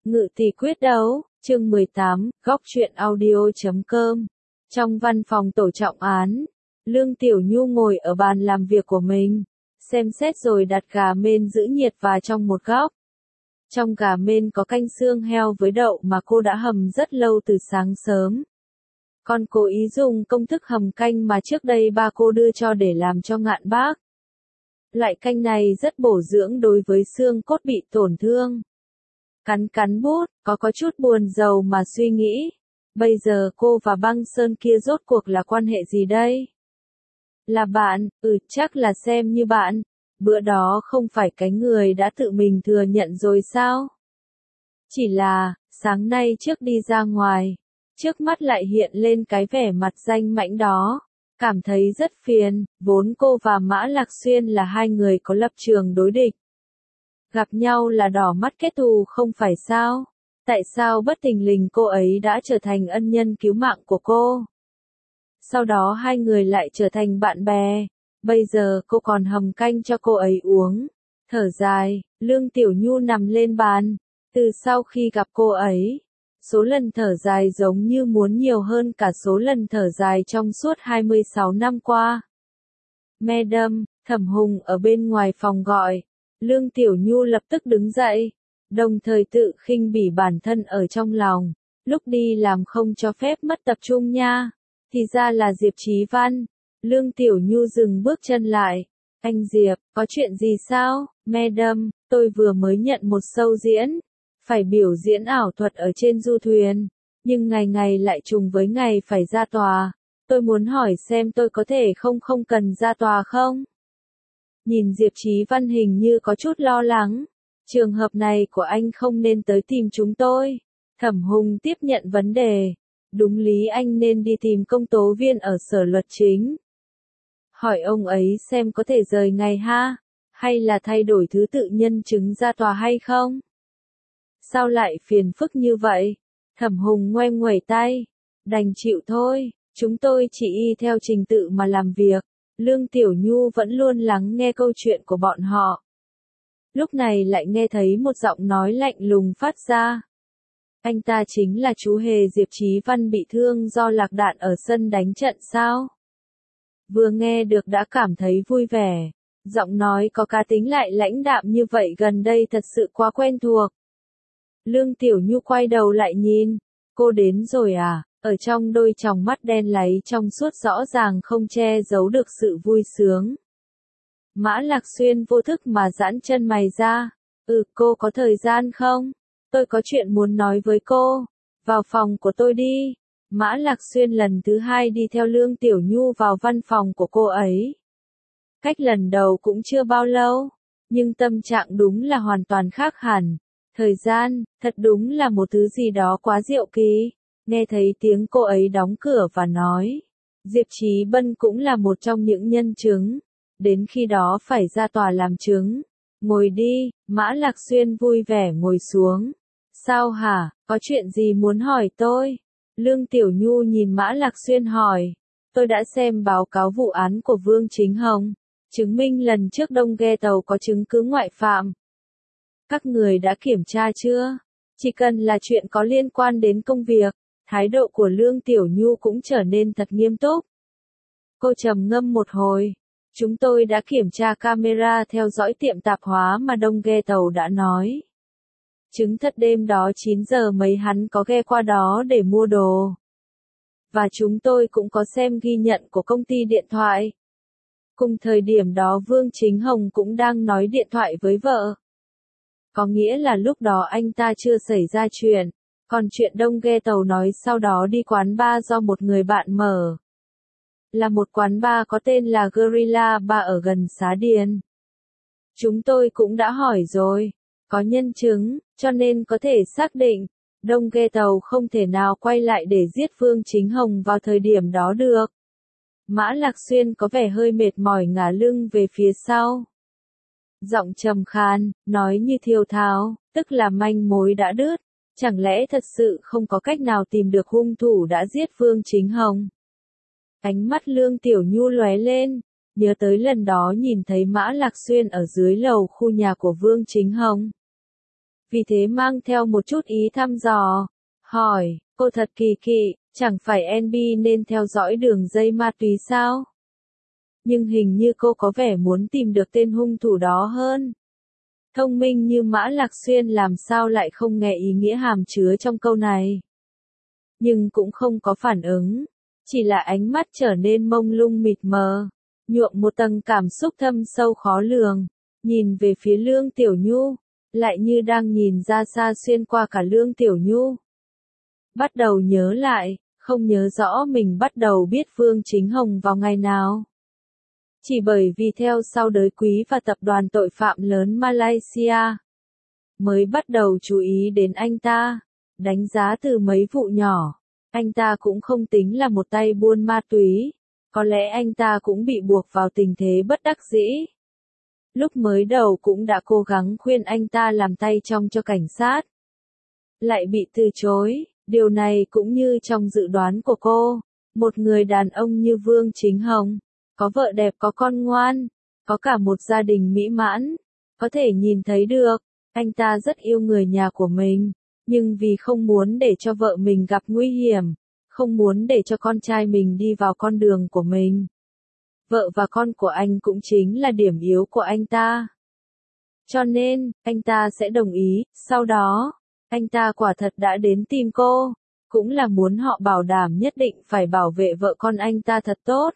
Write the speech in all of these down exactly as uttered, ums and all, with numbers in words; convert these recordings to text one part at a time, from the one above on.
Ngự tỷ quyết đấu, chương mười tám, góc truyện audio chấm com. Trong văn phòng tổ trọng án, Lương Tiểu Nhu ngồi ở bàn làm việc của mình, xem xét rồi đặt gà mên giữ nhiệt vào trong một góc. Trong gà mên có canh xương heo với đậu mà cô đã hầm rất lâu từ sáng sớm. Con cố ý dùng công thức hầm canh mà trước đây ba cô đưa cho để làm cho Ngạn Bác. Loại canh này rất bổ dưỡng đối với xương cốt bị tổn thương. Cắn cắn bút, có có chút buồn rầu mà suy nghĩ. Bây giờ cô và Băng Sơn kia rốt cuộc là quan hệ gì đây? Là bạn, ừ chắc là xem như bạn. Bữa đó không phải cái người đã tự mình thừa nhận rồi sao? Chỉ là, sáng nay trước đi ra ngoài, trước mắt lại hiện lên cái vẻ mặt danh mãnh đó. Cảm thấy rất phiền, vốn cô và Mã Lạc Xuyên là hai người có lập trường đối địch. Gặp nhau là đỏ mắt kết thù không phải sao? Tại sao bất thình lình cô ấy đã trở thành ân nhân cứu mạng của cô? Sau đó hai người lại trở thành bạn bè. Bây giờ cô còn hầm canh cho cô ấy uống. Thở dài, Lương Tiểu Nhu nằm lên bàn. Từ sau khi gặp cô ấy, số lần thở dài giống như muốn nhiều hơn cả số lần thở dài trong suốt hai mươi sáu năm qua. Madam, Thẩm Hùng ở bên ngoài phòng gọi. Lương Tiểu Nhu lập tức đứng dậy, đồng thời tự khinh bỉ bản thân ở trong lòng. Lúc đi làm không cho phép mất tập trung nha. Thì ra là Diệp Chí Văn. Lương Tiểu Nhu dừng bước chân lại. Anh Diệp, có chuyện gì sao? Madam, tôi vừa mới nhận một show diễn. Phải biểu diễn ảo thuật ở trên du thuyền. Nhưng ngày ngày lại trùng với ngày phải ra tòa. Tôi muốn hỏi xem tôi có thể không không cần ra tòa không? Nhìn Diệp Chí Văn hình như có chút lo lắng. Trường hợp này của anh không nên tới tìm chúng tôi. Thẩm Hùng tiếp nhận vấn đề. Đúng lý anh nên đi tìm công tố viên ở sở luật chính. Hỏi ông ấy xem có thể rời ngày ha, hay là thay đổi thứ tự nhân chứng ra tòa hay không? Sao lại phiền phức như vậy? Thẩm Hùng ngoe nguẩy tay. Đành chịu thôi, chúng tôi chỉ y theo trình tự mà làm việc. Lương Tiểu Nhu vẫn luôn lắng nghe câu chuyện của bọn họ. Lúc này lại nghe thấy một giọng nói lạnh lùng phát ra. Anh ta chính là chú hề Diệp Chí Văn bị thương do lạc đạn ở sân đánh trận sao? Vừa nghe được đã cảm thấy vui vẻ. Giọng nói có cá tính lại lãnh đạm như vậy gần đây thật sự quá quen thuộc. Lương Tiểu Nhu quay đầu lại nhìn. Cô đến rồi à? Ở trong đôi tròng mắt đen láy trong suốt rõ ràng không che giấu được sự vui sướng. Mã Lạc Xuyên vô thức mà giãn chân mày ra. Ừ, cô có thời gian không? Tôi có chuyện muốn nói với cô. Vào phòng của tôi đi. Mã Lạc Xuyên lần thứ hai đi theo Lương Tiểu Nhu vào văn phòng của cô ấy. Cách lần đầu cũng chưa bao lâu, nhưng tâm trạng đúng là hoàn toàn khác hẳn. Thời gian, thật đúng là một thứ gì đó quá diệu kỳ. Nghe thấy tiếng cô ấy đóng cửa và nói. Diệp Chí Bân cũng là một trong những nhân chứng. Đến khi đó phải ra tòa làm chứng. Ngồi đi, Mã Lạc Xuyên vui vẻ ngồi xuống. Sao hả, có chuyện gì muốn hỏi tôi? Lương Tiểu Nhu nhìn Mã Lạc Xuyên hỏi. Tôi đã xem báo cáo vụ án của Vương Chính Hồng. Chứng minh lần trước Đông ghe tàu có chứng cứ ngoại phạm. Các người đã kiểm tra chưa? Chỉ cần là chuyện có liên quan đến công việc. Thái độ của Lương Tiểu Nhu cũng trở nên thật nghiêm túc. Cô trầm ngâm một hồi. Chúng tôi đã kiểm tra camera theo dõi tiệm tạp hóa mà Đông ghe tàu đã nói. Chứng thật đêm đó chín giờ mấy hắn có ghe qua đó để mua đồ. Và chúng tôi cũng có xem ghi nhận của công ty điện thoại. Cùng thời điểm đó Vương Chính Hồng cũng đang nói điện thoại với vợ. Có nghĩa là lúc đó anh ta chưa xảy ra chuyện. Còn chuyện Đông ghe tàu nói sau đó đi quán bar do một người bạn mở. Là một quán bar có tên là Gorilla Bar ở gần Xá Điền. Chúng tôi cũng đã hỏi rồi. Có nhân chứng, cho nên có thể xác định. Đông ghe tàu không thể nào quay lại để giết Vương Chính Hồng vào thời điểm đó được. Mã Lạc Xuyên có vẻ hơi mệt mỏi ngả lưng về phía sau. Giọng trầm khan, nói như thiêu tháo, tức là manh mối đã đứt. Chẳng lẽ thật sự không có cách nào tìm được hung thủ đã giết Vương Chính Hồng? Ánh mắt Lương Tiểu Nhu lóe lên, nhớ tới lần đó nhìn thấy Mã Lạc Xuyên ở dưới lầu khu nhà của Vương Chính Hồng. vì thế mang theo một chút ý thăm dò, hỏi, cô thật kỳ kỵ, chẳng phải en bê nên theo dõi đường dây ma túy sao? Nhưng hình như cô có vẻ muốn tìm được tên hung thủ đó hơn. Thông minh như Mã Lạc Xuyên làm sao lại không nghe ý nghĩa hàm chứa trong câu này. Nhưng cũng không có phản ứng, chỉ là ánh mắt trở nên mông lung mịt mờ, nhuộm một tầng cảm xúc thâm sâu khó lường, nhìn về phía Lương Tiểu Nhu, lại như đang nhìn ra xa xuyên qua cả Lương Tiểu Nhu. Bắt đầu nhớ lại, không nhớ rõ mình bắt đầu biết Vương Chính Hồng vào ngày nào. Chỉ bởi vì theo sau đới quý và tập đoàn tội phạm lớn Malaysia, mới bắt đầu chú ý đến anh ta, đánh giá từ mấy vụ nhỏ, anh ta cũng không tính là một tay buôn ma túy, có lẽ anh ta cũng bị buộc vào tình thế bất đắc dĩ. Lúc mới đầu cũng đã cố gắng khuyên anh ta làm tay trong cho cảnh sát, lại bị từ chối, điều này cũng như trong dự đoán của cô, một người đàn ông như Vương Chính Hồng, có vợ đẹp có con ngoan, có cả một gia đình mỹ mãn, có thể nhìn thấy được, anh ta rất yêu người nhà của mình, nhưng vì không muốn để cho vợ mình gặp nguy hiểm, không muốn để cho con trai mình đi vào con đường của mình. Vợ và con của anh cũng chính là điểm yếu của anh ta. Cho nên, anh ta sẽ đồng ý, sau đó, anh ta quả thật đã đến tìm cô, cũng là muốn họ bảo đảm nhất định phải bảo vệ vợ con anh ta thật tốt.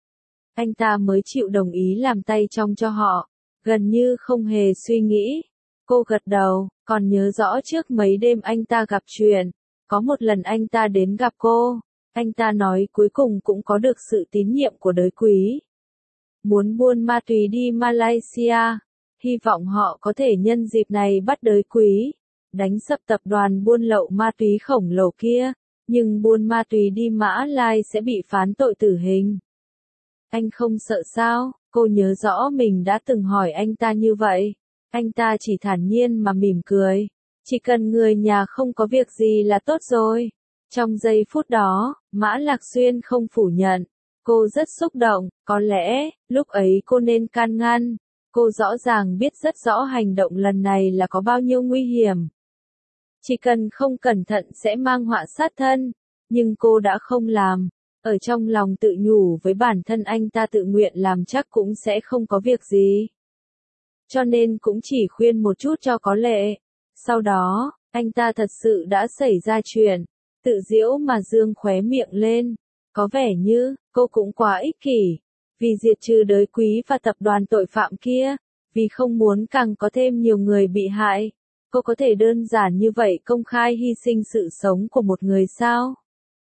Anh ta mới chịu đồng ý làm tay trong cho họ, gần như không hề suy nghĩ. Cô gật đầu, còn nhớ rõ trước mấy đêm anh ta gặp chuyện, có một lần anh ta đến gặp cô, anh ta nói cuối cùng cũng có được sự tín nhiệm của đới quý. Muốn buôn ma túy đi Malaysia, hy vọng họ có thể nhân dịp này bắt đới quý, đánh sập tập đoàn buôn lậu ma túy khổng lồ kia, nhưng buôn ma túy đi Mã Lai sẽ bị phán tội tử hình. Anh không sợ sao? Cô nhớ rõ mình đã từng hỏi anh ta như vậy. Anh ta chỉ thản nhiên mà mỉm cười. Chỉ cần người nhà không có việc gì là tốt rồi. Trong giây phút đó, Mã Lạc Xuyên không phủ nhận. Cô rất xúc động, có lẽ, lúc ấy cô nên can ngăn. Cô rõ ràng biết rất rõ hành động lần này là có bao nhiêu nguy hiểm. Chỉ cần không cẩn thận sẽ mang họa sát thân. Nhưng cô đã không làm. Ở trong lòng tự nhủ với bản thân anh ta tự nguyện làm chắc cũng sẽ không có việc gì. Cho nên cũng chỉ khuyên một chút cho có lệ. Sau đó, anh ta thật sự đã xảy ra chuyện. Tự giễu mà dương khóe miệng lên. Có vẻ như, cô cũng quá ích kỷ. Vì diệt trừ đới quý và tập đoàn tội phạm kia. Vì không muốn càng có thêm nhiều người bị hại. Cô có thể đơn giản như vậy công khai hy sinh sự sống của một người sao?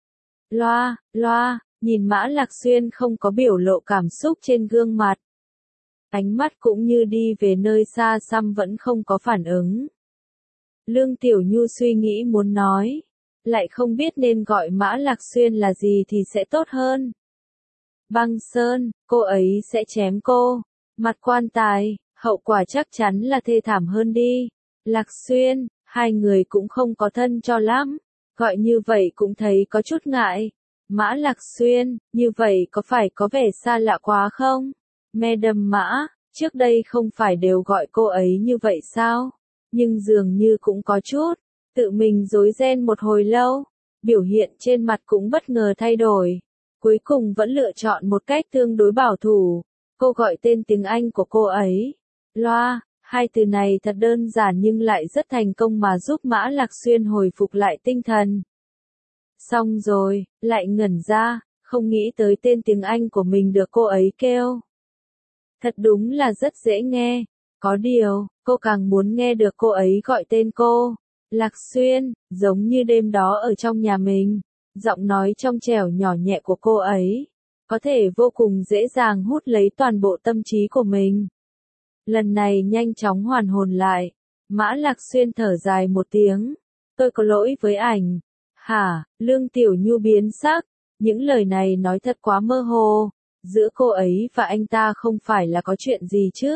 Loa, loa, nhìn Mã Lạc Xuyên không có biểu lộ cảm xúc trên gương mặt. Ánh mắt cũng như đi về nơi xa xăm vẫn không có phản ứng. Lương Tiểu Nhu suy nghĩ muốn nói, lại không biết nên gọi Mã Lạc Xuyên là gì thì sẽ tốt hơn. Băng Sơn, cô ấy sẽ chém cô. Mặt quan tài, hậu quả chắc chắn là thê thảm hơn đi. Lạc Xuyên, hai người cũng không có thân cho lắm. Gọi như vậy cũng thấy có chút ngại. Mã Lạc Xuyên, như vậy có phải có vẻ xa lạ quá không? Madam Mã, trước đây không phải đều gọi cô ấy như vậy sao? Nhưng dường như cũng có chút. Tự mình rối ren một hồi lâu. Biểu hiện trên mặt cũng bất ngờ thay đổi. Cuối cùng vẫn lựa chọn một cách tương đối bảo thủ. Cô gọi tên tiếng Anh của cô ấy. Loa. Hai từ này thật đơn giản nhưng lại rất thành công mà giúp Mã Lạc Xuyên hồi phục lại tinh thần. Xong rồi, lại ngẩn ra, không nghĩ tới tên tiếng Anh của mình được cô ấy kêu. Thật đúng là rất dễ nghe. Có điều, cô càng muốn nghe được cô ấy gọi tên cô. Lạc Xuyên, giống như đêm đó ở trong nhà mình. Giọng nói trong trẻo nhỏ nhẹ của cô ấy. Có thể vô cùng dễ dàng hút lấy toàn bộ tâm trí của mình. Lần này nhanh chóng hoàn hồn lại. Mã Lạc Xuyên thở dài một tiếng. Tôi có lỗi với ảnh. Hả, Lương Tiểu Nhu biến sắc. Những lời này nói thật quá mơ hồ. Giữa cô ấy và anh ta không phải là có chuyện gì chứ.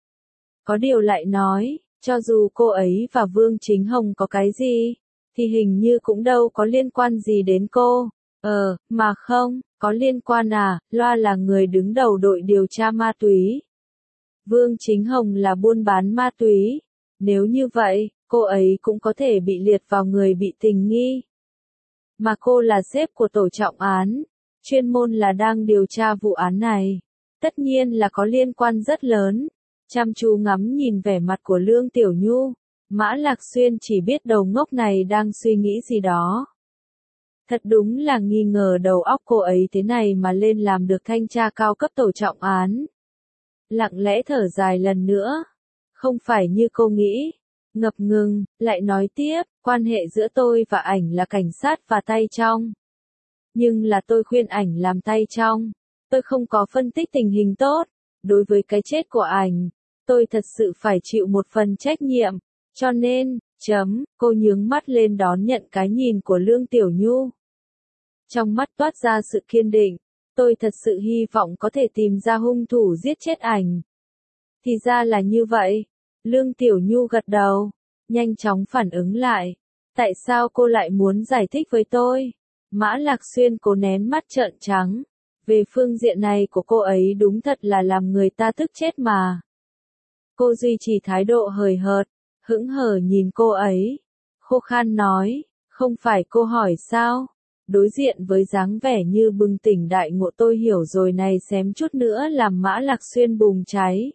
Có điều lại nói, cho dù cô ấy và Vương Chính Hồng có cái gì, thì hình như cũng đâu có liên quan gì đến cô. Ờ, mà không, có liên quan à, Loa là người đứng đầu đội điều tra ma túy. Vương Chính Hồng là buôn bán ma túy. Nếu như vậy, cô ấy cũng có thể bị liệt vào người bị tình nghi. Mà cô là sếp của tổ trọng án, chuyên môn là đang điều tra vụ án này. Tất nhiên là có liên quan rất lớn. Chăm chú ngắm nhìn vẻ mặt của Lương Tiểu Nhu, Mã Lạc Xuyên chỉ biết đầu ngốc này đang suy nghĩ gì đó. Thật đúng là nghi ngờ đầu óc cô ấy thế này mà lên làm được thanh tra cao cấp tổ trọng án. Lặng lẽ thở dài lần nữa. Không phải như cô nghĩ. Ngập ngừng, lại nói tiếp, quan hệ giữa tôi và ảnh là cảnh sát và tay trong. Nhưng là tôi khuyên ảnh làm tay trong. Tôi không có phân tích tình hình tốt. Đối với cái chết của ảnh, tôi thật sự phải chịu một phần trách nhiệm. Cho nên, chấm, cô nhướng mắt lên đón nhận cái nhìn của Lương Tiểu Nhu. Trong mắt toát ra sự kiên định, tôi thật sự hy vọng có thể tìm ra hung thủ giết chết ảnh. Thì ra là như vậy. Lương Tiểu Nhu gật đầu, nhanh chóng phản ứng lại. Tại sao cô lại muốn giải thích với tôi? Mã Lạc Xuyên cố nén mắt trợn trắng. Về phương diện này của cô ấy đúng thật là làm người ta tức chết mà. Cô duy trì thái độ hời hợt, hững hờ nhìn cô ấy. Khô khan nói, không phải cô hỏi sao? Đối diện với dáng vẻ như bừng tỉnh đại ngộ tôi hiểu rồi này xém chút nữa làm Mã Lạc Xuyên bùng cháy.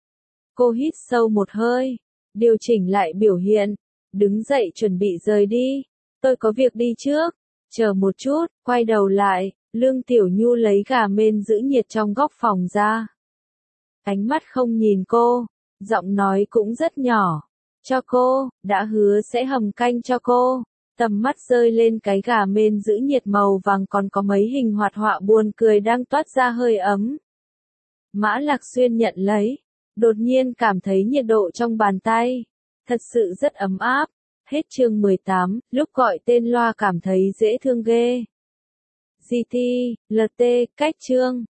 Cô hít sâu một hơi, điều chỉnh lại biểu hiện, đứng dậy chuẩn bị rời đi. Tôi có việc đi trước, chờ một chút, quay đầu lại, Lương Tiểu Nhu lấy gà mên giữ nhiệt trong góc phòng ra. Ánh mắt không nhìn cô, giọng nói cũng rất nhỏ. Cho cô, đã hứa sẽ hầm canh cho cô. Tầm mắt rơi lên cái gà mên giữ nhiệt màu vàng còn có mấy hình hoạt họa buồn cười đang toát ra hơi ấm. Mã Lạc Xuyên nhận lấy, đột nhiên cảm thấy nhiệt độ trong bàn tay. Thật sự rất ấm áp. Hết chương mười tám, lúc gọi tên loa cảm thấy dễ thương ghê. giê tê, lờ tê, cách chương.